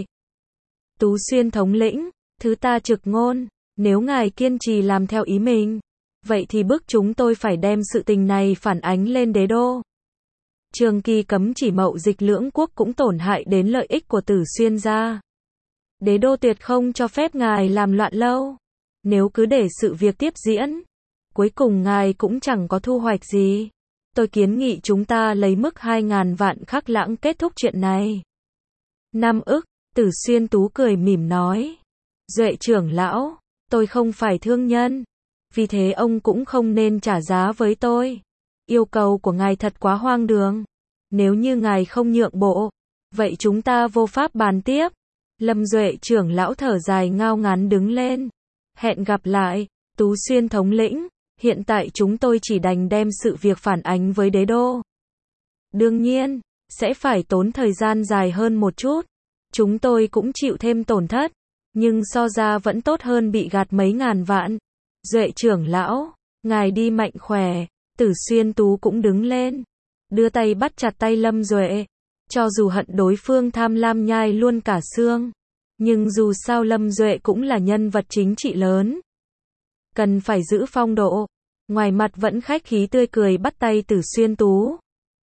Tú Xuyên thống lĩnh, thứ ta trực ngôn, nếu ngài kiên trì làm theo ý mình, vậy thì bức chúng tôi phải đem sự tình này phản ánh lên đế đô. Trường kỳ cấm chỉ mậu dịch lưỡng quốc cũng tổn hại đến lợi ích của Tử Xuyên gia. Đế đô tuyệt không cho phép ngài làm loạn lâu. Nếu cứ để sự việc tiếp diễn, cuối cùng ngài cũng chẳng có thu hoạch gì. Tôi kiến nghị chúng ta lấy mức hai ngàn vạn khắc lãng kết thúc chuyện này. Năm ức, Tử Xuyên Tú cười mỉm nói. Duệ trưởng lão, tôi không phải thương nhân, vì thế ông cũng không nên trả giá với tôi. Yêu cầu của ngài thật quá hoang đường. Nếu như ngài không nhượng bộ, vậy chúng ta vô pháp bàn tiếp. Lâm Duệ trưởng lão thở dài ngao ngán đứng lên. Hẹn gặp lại, Tú Xuyên thống lĩnh. Hiện tại chúng tôi chỉ đành đem sự việc phản ánh với đế đô. Đương nhiên, sẽ phải tốn thời gian dài hơn một chút. Chúng tôi cũng chịu thêm tổn thất, nhưng so ra vẫn tốt hơn bị gạt mấy ngàn vạn. Duệ trưởng lão, ngài đi mạnh khỏe. Tử Xuyên Tú cũng đứng lên, đưa tay bắt chặt tay Lâm Duệ. Cho dù hận đối phương tham lam nhai luôn cả xương, nhưng dù sao Lâm Duệ cũng là nhân vật chính trị lớn. Cần phải giữ phong độ. Ngoài mặt vẫn khách khí tươi cười bắt tay Tử Xuyên Tú.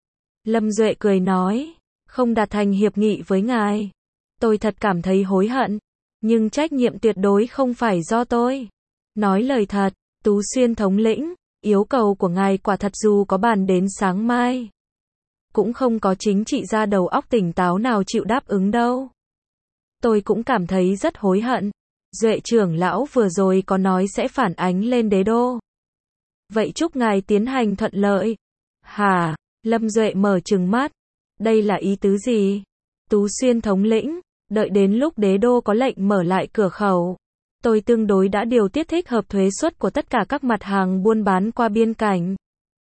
Lâm Duệ cười nói, không đạt thành hiệp nghị với ngài. Tôi thật cảm thấy hối hận, nhưng trách nhiệm tuyệt đối không phải do tôi. Nói lời thật, Tú Xuyên thống lĩnh, yêu cầu của ngài quả thật dù có bàn đến sáng mai, cũng không có chính trị gia đầu óc tỉnh táo nào chịu đáp ứng đâu. Tôi cũng cảm thấy rất hối hận. Duệ trưởng lão vừa rồi có nói sẽ phản ánh lên đế đô. Vậy chúc ngài tiến hành thuận lợi. Hả? Lâm Duệ mở trừng mắt. Đây là ý tứ gì? Tú Xuyên thống lĩnh, đợi đến lúc đế đô có lệnh mở lại cửa khẩu, tôi tương đối đã điều tiết thích hợp thuế suất của tất cả các mặt hàng buôn bán qua biên cảnh.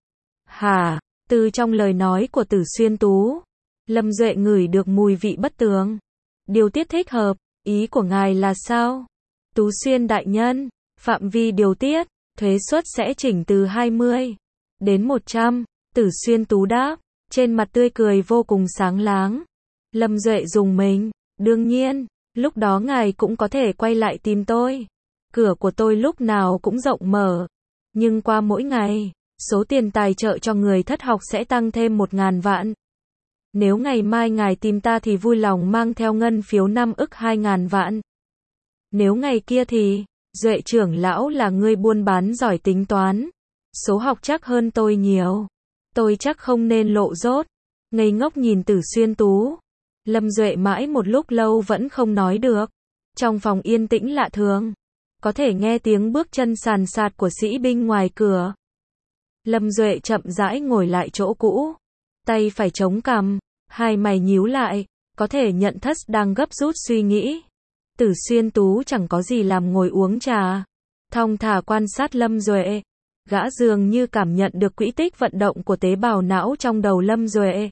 Hả? Từ trong lời nói của Tử Xuyên Tú, Lâm Duệ ngửi được mùi vị bất tường. Điều tiết thích hợp, ý của ngài là sao? Tú Xuyên đại nhân, phạm vi điều tiết, thuế suất sẽ chỉnh từ hai mươi đến một trăm. Tử Xuyên Tú đáp, trên mặt tươi cười vô cùng sáng láng. Lâm Duệ dùng mình, đương nhiên, lúc đó ngài cũng có thể quay lại tìm tôi. Cửa của tôi lúc nào cũng rộng mở. Nhưng qua mỗi ngày, số tiền tài trợ cho người thất học sẽ tăng thêm một ngàn vạn. Nếu ngày mai ngài tìm ta thì vui lòng mang theo ngân phiếu năm ức hai ngàn vạn. Nếu ngày kia thì, Duệ trưởng lão là người buôn bán giỏi tính toán. Số học chắc hơn tôi nhiều. Tôi chắc không nên lộ dốt. Ngây ngốc nhìn Tử Xuyên Tú. Lâm Duệ mãi một lúc lâu vẫn không nói được. Trong phòng yên tĩnh lạ thường, có thể nghe tiếng bước chân sàn sạt của sĩ binh ngoài cửa. Lâm Duệ chậm rãi ngồi lại chỗ cũ. Tay phải chống cằm, hai mày nhíu lại, có thể nhận thất đang gấp rút suy nghĩ. Tử Xuyên Tú chẳng có gì làm ngồi uống trà, thong thả quan sát Lâm Duệ. Gã dường như cảm nhận được quỹ tích vận động của tế bào não trong đầu Lâm Duệ.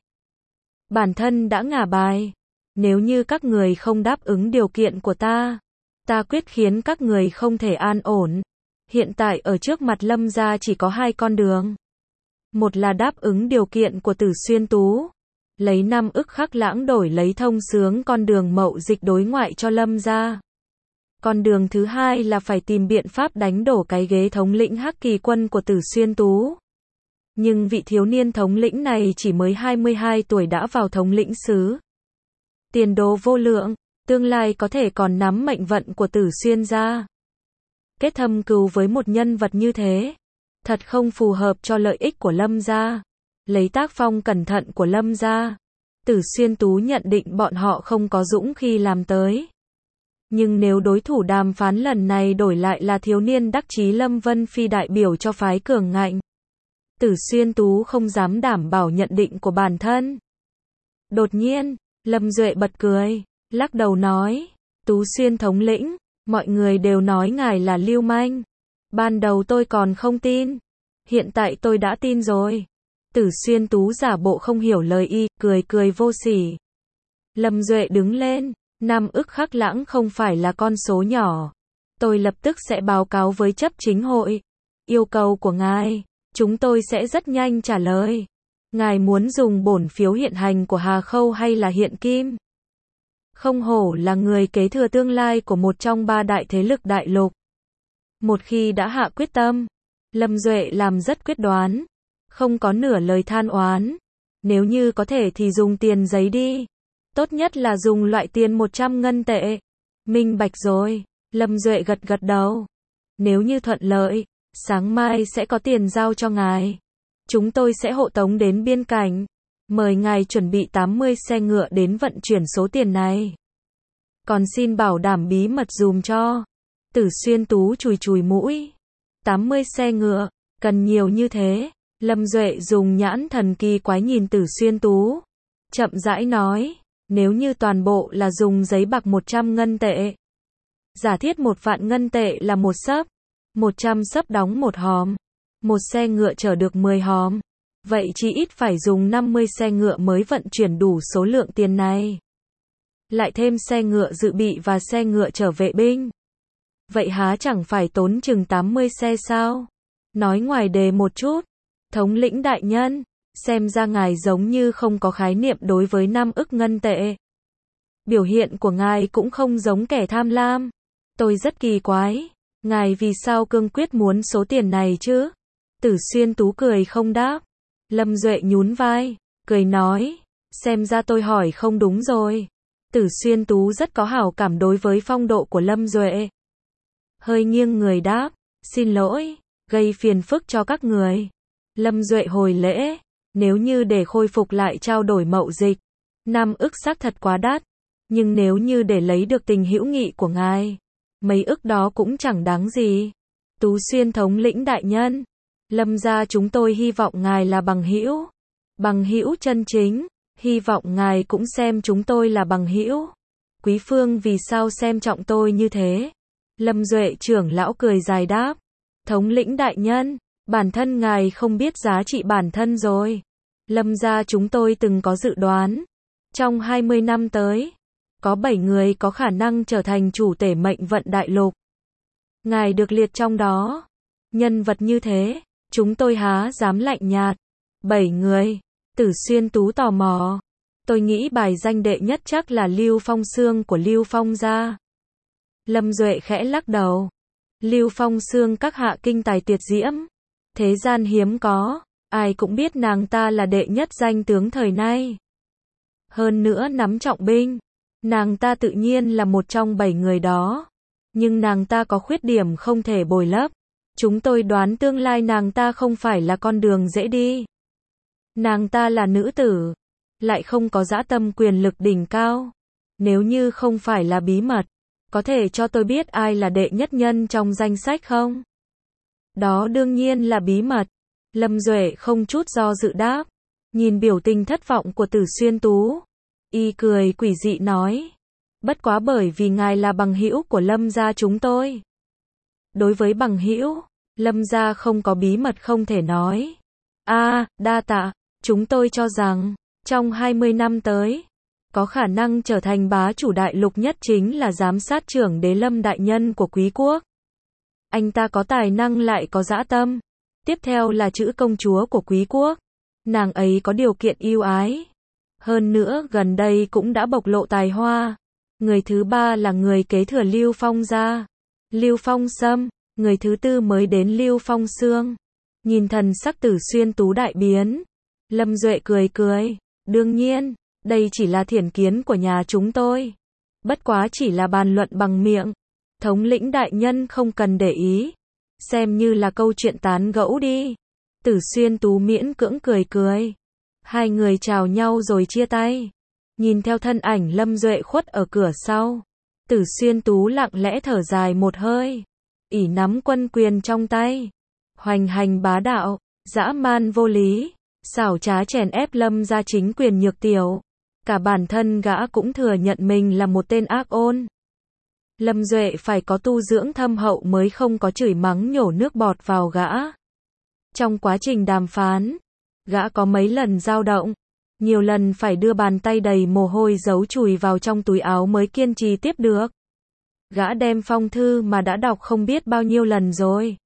Bản thân đã ngả bài. Nếu như các người không đáp ứng điều kiện của ta, ta quyết khiến các người không thể an ổn. Hiện tại ở trước mặt Lâm gia chỉ có hai con đường. Một là đáp ứng điều kiện của Tử Xuyên Tú, lấy năm ức khắc lãng đổi lấy thông sướng con đường mậu dịch đối ngoại cho Lâm gia. Con đường thứ hai là phải tìm biện pháp đánh đổ cái ghế thống lĩnh Hắc Kỳ quân của Tử Xuyên Tú. Nhưng vị thiếu niên thống lĩnh này chỉ mới hai mươi hai tuổi đã vào thống lĩnh xứ. Tiền đồ vô lượng, tương lai có thể còn nắm mệnh vận của Tử Xuyên gia. Kết thâm cừu với một nhân vật như thế, thật không phù hợp cho lợi ích của Lâm gia. Lấy tác phong cẩn thận của Lâm gia, Tử Xuyên Tú nhận định bọn họ không có dũng khi làm tới. Nhưng nếu đối thủ đàm phán lần này đổi lại là thiếu niên đắc chí Lâm Vân Phi đại biểu cho phái cường ngạnh, Tử Xuyên Tú không dám đảm bảo nhận định của bản thân. Đột nhiên, Lâm Duệ bật cười, lắc đầu nói, Tú Xuyên thống lĩnh, mọi người đều nói ngài là lưu manh. Ban đầu tôi còn không tin, hiện tại tôi đã tin rồi. Tử Xuyên Tú giả bộ không hiểu lời y, cười cười vô sỉ. Lâm Duệ đứng lên, năm ức khắc lãng không phải là con số nhỏ. Tôi lập tức sẽ báo cáo với chấp chính hội. Yêu cầu của ngài, chúng tôi sẽ rất nhanh trả lời. Ngài muốn dùng bổn phiếu hiện hành của Hà Khâu hay là hiện kim? Không hổ là người kế thừa tương lai của một trong ba đại thế lực đại lục. Một khi đã hạ quyết tâm, Lâm Duệ làm rất quyết đoán, không có nửa lời than oán. Nếu như có thể thì dùng tiền giấy đi. Tốt nhất là dùng loại tiền một trăm ngân tệ. Minh bạch rồi, Lâm Duệ gật gật đầu. Nếu như thuận lợi, sáng mai sẽ có tiền giao cho ngài. Chúng tôi sẽ hộ tống đến biên cảnh. Mời ngài chuẩn bị tám mươi xe ngựa đến vận chuyển số tiền này. Còn xin bảo đảm bí mật dùm cho. Tử Xuyên Tú chùi chùi mũi. tám mươi xe ngựa, cần nhiều như thế. Lâm Duệ dùng nhãn thần kỳ quái nhìn Tử Xuyên Tú. Chậm rãi nói, nếu như toàn bộ là dùng giấy bạc một trăm ngân tệ. Giả thiết một vạn ngân tệ là một xấp. một trăm xấp đóng một hòm. Một xe ngựa chở được mười hòm. Vậy chỉ ít phải dùng năm mươi xe ngựa mới vận chuyển đủ số lượng tiền này. Lại thêm xe ngựa dự bị và xe ngựa chở vệ binh. Vậy há chẳng phải tốn chừng tám mươi xe sao? Nói ngoài đề một chút. Thống lĩnh đại nhân, xem ra ngài giống như không có khái niệm đối với năm ức ngân tệ. Biểu hiện của ngài cũng không giống kẻ tham lam. Tôi rất kỳ quái. Ngài vì sao cương quyết muốn số tiền này chứ? Tử Xuyên Tú cười không đáp. Lâm Duệ nhún vai, cười nói, xem ra tôi hỏi không đúng rồi. Tử Xuyên Tú rất có hảo cảm đối với phong độ của Lâm Duệ. Hơi nghiêng người đáp, xin lỗi, gây phiền phức cho các người. Lâm Duệ hồi lễ, nếu như để khôi phục lại trao đổi mậu dịch, năm ức xác thật quá đắt. Nhưng nếu như để lấy được tình hữu nghị của ngài, mấy ức đó cũng chẳng đáng gì. Tú Xuyên thống lĩnh đại nhân, Lâm gia chúng tôi hy vọng ngài là bằng hữu, bằng hữu chân chính, hy vọng ngài cũng xem chúng tôi là bằng hữu. Quý phương vì sao xem trọng tôi như thế? Lâm Duệ trưởng lão cười dài đáp, thống lĩnh đại nhân, bản thân ngài không biết giá trị bản thân rồi. Lâm gia chúng tôi từng có dự đoán, trong hai mươi năm tới, có bảy người có khả năng trở thành chủ tể mệnh vận đại lục. Ngài được liệt trong đó. Nhân vật như thế, chúng tôi há dám lạnh nhạt. Bảy người. Tử Xuyên Tú tò mò. Tôi nghĩ bài danh đệ nhất chắc là Lưu Phong Xương của Lưu Phong gia. Lâm Duệ khẽ lắc đầu. Lưu Phong Xương các hạ kinh tài tuyệt diễm. Thế gian hiếm có. Ai cũng biết nàng ta là đệ nhất danh tướng thời nay. Hơn nữa nắm trọng binh. Nàng ta tự nhiên là một trong bảy người đó. Nhưng nàng ta có khuyết điểm không thể bồi lấp. Chúng tôi đoán tương lai nàng ta không phải là con đường dễ đi. Nàng ta là nữ tử, lại không có dã tâm quyền lực đỉnh cao. Nếu như không phải là bí mật, có thể cho tôi biết ai là đệ nhất nhân trong danh sách không? Đó đương nhiên là bí mật. Lâm Duệ không chút do dự đáp. Nhìn biểu tình thất vọng của Tử Xuyên Tú, y cười quỷ dị nói, bất quá bởi vì ngài là bằng hữu của Lâm gia chúng tôi. Đối với bằng hữu, Lâm gia không có bí mật không thể nói. A, à, đa tạ, chúng tôi cho rằng, trong hai mươi năm tới, có khả năng trở thành bá chủ đại lục nhất chính là giám sát trưởng đế Lâm đại nhân của quý quốc. Anh ta có tài năng lại có dã tâm. Tiếp theo là chữ công chúa của quý quốc. Nàng ấy có điều kiện ưu ái. Hơn nữa gần đây cũng đã bộc lộ tài hoa. Người thứ ba là người kế thừa Lưu Phong gia. Lưu Phong Sâm. Người thứ tư mới đến Lưu Phong Xương. Nhìn thần sắc Tử Xuyên Tú đại biến. Lâm Duệ cười cười. Đương nhiên, đây chỉ là thiển kiến của nhà chúng tôi. Bất quá chỉ là bàn luận bằng miệng. Thống lĩnh đại nhân không cần để ý. Xem như là câu chuyện tán gẫu đi. Tử Xuyên Tú miễn cưỡng cười cười. Hai người chào nhau rồi chia tay. Nhìn theo thân ảnh Lâm Duệ khuất ở cửa sau. Tử Xuyên Tú lặng lẽ thở dài một hơi. Ỷ nắm quân quyền trong tay. Hoành hành bá đạo, dã man vô lý, xảo trá chèn ép Lâm gia chính quyền nhược tiểu. Cả bản thân gã cũng thừa nhận mình là một tên ác ôn. Lâm Duệ phải có tu dưỡng thâm hậu mới không có chửi mắng nhổ nước bọt vào gã. Trong quá trình đàm phán, gã có mấy lần dao động, nhiều lần phải đưa bàn tay đầy mồ hôi giấu chùi vào trong túi áo mới kiên trì tiếp được. Gã đem phong thư mà đã đọc không biết bao nhiêu lần rồi.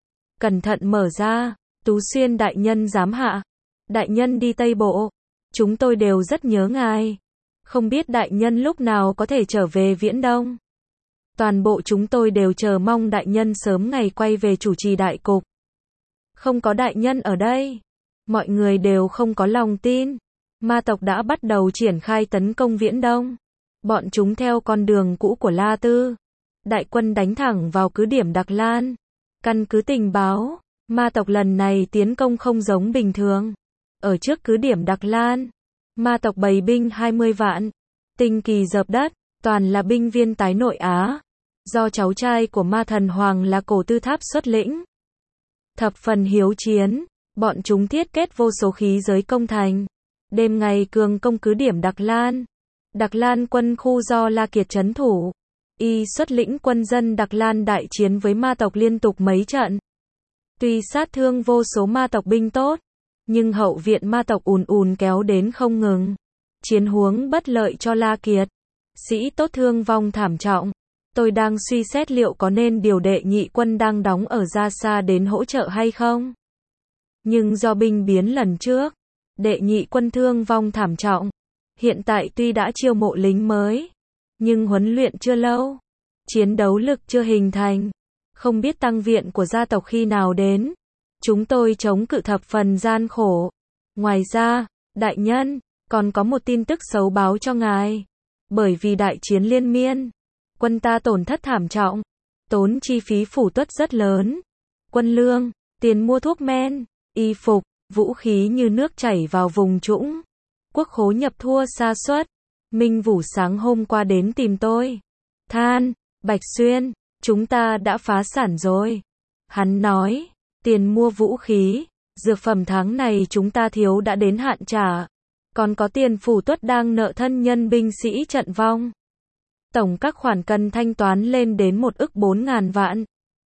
Cẩn thận mở ra, Tú Xuyên đại nhân giám hạ. Đại nhân đi Tây Bộ. Chúng tôi đều rất nhớ ngài. Không biết đại nhân lúc nào có thể trở về Viễn Đông. Toàn bộ chúng tôi đều chờ mong đại nhân sớm ngày quay về chủ trì đại cục. Không có đại nhân ở đây, mọi người đều không có lòng tin. Ma tộc đã bắt đầu triển khai tấn công Viễn Đông. Bọn chúng theo con đường cũ của La Tư. Đại quân đánh thẳng vào cứ điểm Đặc Lan. Căn cứ tình báo, ma tộc lần này tiến công không giống bình thường. Ở trước cứ điểm Đặc Lan, ma tộc bày binh hai mươi vạn. Tinh kỳ dợp đất, toàn là binh viên tái nội Á. Do cháu trai của ma thần hoàng là Cổ Tư Tháp xuất lĩnh. Thập phần hiếu chiến, bọn chúng thiết kết vô số khí giới công thành. Đêm ngày cường công cứ điểm Đặc Lan. Đặc Lan quân khu do La Kiệt trấn thủ. Y xuất lĩnh quân dân Đặc Lan đại chiến với ma tộc liên tục mấy trận. Tuy sát thương vô số ma tộc binh tốt, nhưng hậu viện ma tộc ùn ùn kéo đến không ngừng. Chiến huống bất lợi cho La Kiệt. Sĩ tốt thương vong thảm trọng. Tôi đang suy xét liệu có nên điều đệ nhị quân đang đóng ở Gia Sa đến hỗ trợ hay không. Nhưng do binh biến lần trước, đệ nhị quân thương vong thảm trọng. Hiện tại tuy đã chiêu mộ lính mới, nhưng huấn luyện chưa lâu, chiến đấu lực chưa hình thành, không biết tăng viện của gia tộc khi nào đến. Chúng tôi chống cự thập phần gian khổ. Ngoài ra, đại nhân, còn có một tin tức xấu báo cho ngài. Bởi vì đại chiến liên miên, quân ta tổn thất thảm trọng, tốn chi phí phủ tuất rất lớn. Quân lương, tiền mua thuốc men, y phục, vũ khí như nước chảy vào vùng trũng. Quốc khố nhập thua sa suất. Minh Vũ sáng hôm qua đến tìm tôi. Than, Bạch Xuyên, chúng ta đã phá sản rồi. Hắn nói, tiền mua vũ khí, dược phẩm tháng này chúng ta thiếu đã đến hạn trả. Còn có tiền phủ tuất đang nợ thân nhân binh sĩ trận vong. Tổng các khoản cần thanh toán lên đến một ức bốn ngàn vạn.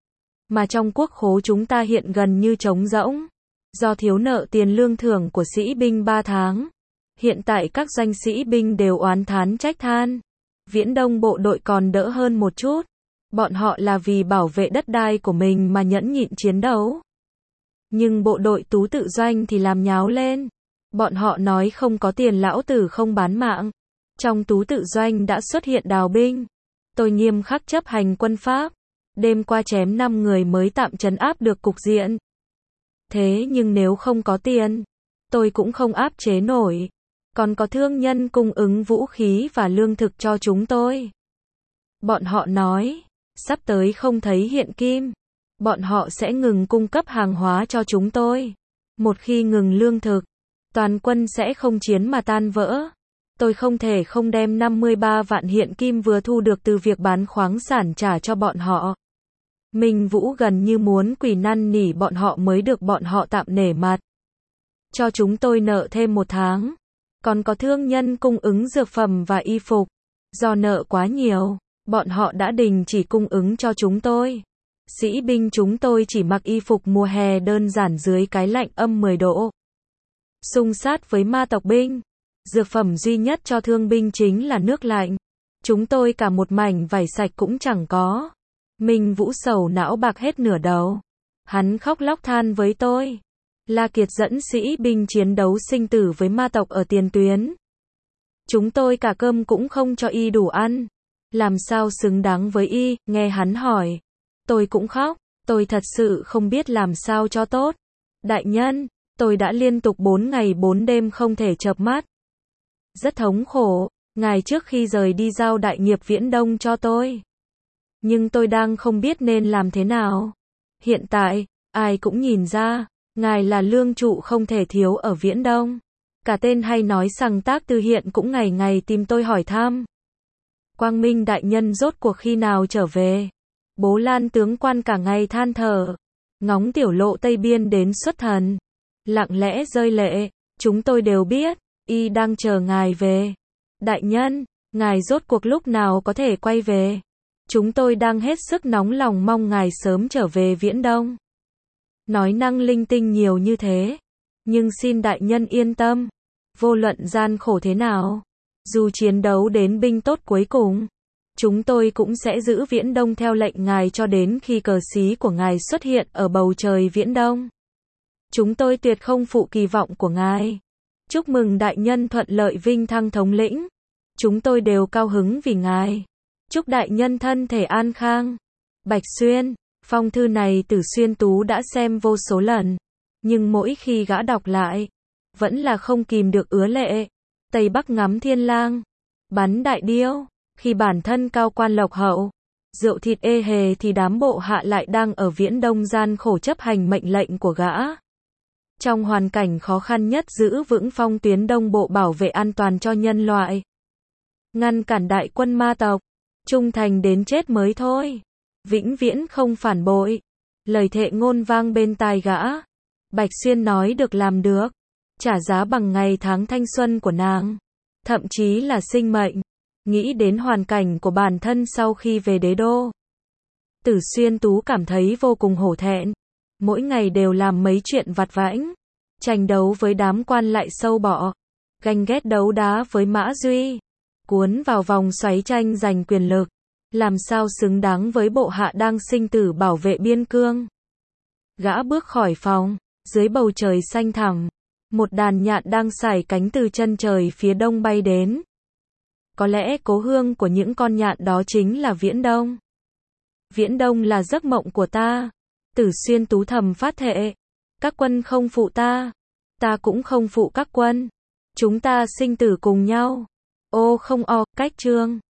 Mà trong quốc khố chúng ta hiện gần như trống rỗng. Do thiếu nợ tiền lương thưởng của sĩ binh ba tháng. Hiện tại các doanh sĩ binh đều oán thán trách than. Viễn Đông bộ đội còn đỡ hơn một chút. Bọn họ là vì bảo vệ đất đai của mình mà nhẫn nhịn chiến đấu. Nhưng bộ đội Tú Tự Doanh thì làm nháo lên. Bọn họ nói không có tiền lão tử không bán mạng. Trong Tú Tự Doanh đã xuất hiện đào binh. Tôi nghiêm khắc chấp hành quân pháp. Đêm qua chém năm người mới tạm trấn áp được cục diện. Thế nhưng nếu không có tiền, tôi cũng không áp chế nổi. Còn có thương nhân cung ứng vũ khí và lương thực cho chúng tôi. Bọn họ nói, sắp tới không thấy hiện kim. Bọn họ sẽ ngừng cung cấp hàng hóa cho chúng tôi. Một khi ngừng lương thực, toàn quân sẽ không chiến mà tan vỡ. Tôi không thể không đem năm mươi ba vạn hiện kim vừa thu được từ việc bán khoáng sản trả cho bọn họ. Minh Vũ gần như muốn quỳ năn nỉ bọn họ mới được bọn họ tạm nể mặt. Cho chúng tôi nợ thêm một tháng. Còn có thương nhân cung ứng dược phẩm và y phục. Do nợ quá nhiều, bọn họ đã đình chỉ cung ứng cho chúng tôi. Sĩ binh chúng tôi chỉ mặc y phục mùa hè đơn giản dưới cái lạnh âm mười độ. Xung sát với ma tộc binh. Dược phẩm duy nhất cho thương binh chính là nước lạnh. Chúng tôi cả một mảnh vải sạch cũng chẳng có. Minh Vũ sầu não bạc hết nửa đầu. Hắn khóc lóc than với tôi. La Kiệt dẫn sĩ binh chiến đấu sinh tử với ma tộc ở tiền tuyến. Chúng tôi cả cơm cũng không cho y đủ ăn. Làm sao xứng đáng với y, nghe hắn hỏi. Tôi cũng khóc, tôi thật sự không biết làm sao cho tốt. Đại nhân, tôi đã liên tục bốn ngày bốn đêm không thể chợp mắt. Rất thống khổ, ngài trước khi rời đi giao đại nghiệp Viễn Đông cho tôi. Nhưng tôi đang không biết nên làm thế nào. Hiện tại, ai cũng nhìn ra, ngài là lương trụ không thể thiếu ở Viễn Đông. Cả tên hay nói rằng Tác Tư hiện cũng ngày ngày tìm tôi hỏi thăm. Quang Minh đại nhân rốt cuộc khi nào trở về? Bố Lan tướng quan cả ngày than thở, ngóng tiểu lộ Tây Biên đến xuất thần, lặng lẽ rơi lệ. Chúng tôi đều biết, y đang chờ ngài về. Đại nhân, ngài rốt cuộc lúc nào có thể quay về? Chúng tôi đang hết sức nóng lòng mong ngài sớm trở về Viễn Đông. Nói năng linh tinh nhiều như thế, nhưng xin đại nhân yên tâm, vô luận gian khổ thế nào, dù chiến đấu đến binh tốt cuối cùng, chúng tôi cũng sẽ giữ Viễn Đông theo lệnh ngài cho đến khi cờ xí của ngài xuất hiện ở bầu trời Viễn Đông. Chúng tôi tuyệt không phụ kỳ vọng của ngài. Chúc mừng đại nhân thuận lợi vinh thăng thống lĩnh. Chúng tôi đều cao hứng vì ngài. Chúc đại nhân thân thể an khang. Bạch Xuyên, phong thư này Tử Xuyên Tú đã xem vô số lần, nhưng mỗi khi gã đọc lại, vẫn là không kìm được ứa lệ. Tây Bắc ngắm thiên lang, bắn đại điêu, khi bản thân cao quan lộc hậu, rượu thịt ê hề thì đám bộ hạ lại đang ở Viễn Đông gian khổ chấp hành mệnh lệnh của gã. Trong hoàn cảnh khó khăn nhất giữ vững phong tuyến Đông Bộ bảo vệ an toàn cho nhân loại. Ngăn cản đại quân ma tộc, trung thành đến chết mới thôi. Vĩnh viễn không phản bội. Lời thệ ngôn vang bên tai gã. Bạch Xuyên nói được làm được. Trả giá bằng ngày tháng thanh xuân của nàng. Thậm chí là sinh mệnh. Nghĩ đến hoàn cảnh của bản thân sau khi về đế đô. Tử Xuyên Tú cảm thấy vô cùng hổ thẹn. Mỗi ngày đều làm mấy chuyện vặt vãnh. Tranh đấu với đám quan lại sâu bọ. Ganh ghét đấu đá với Mã Duy. Cuốn vào vòng xoáy tranh giành quyền lực. Làm sao xứng đáng với bộ hạ đang sinh tử bảo vệ biên cương. Gã bước khỏi phòng. Dưới bầu trời xanh thẳm. Một đàn nhạn đang sải cánh từ chân trời phía đông bay đến. Có lẽ cố hương của những con nhạn đó chính là Viễn Đông. Viễn Đông là giấc mộng của ta. Tử Xuyên Tú thầm phát thệ. Các quân không phụ ta. Ta cũng không phụ các quân. Chúng ta sinh tử cùng nhau. Ô không o, cách chương.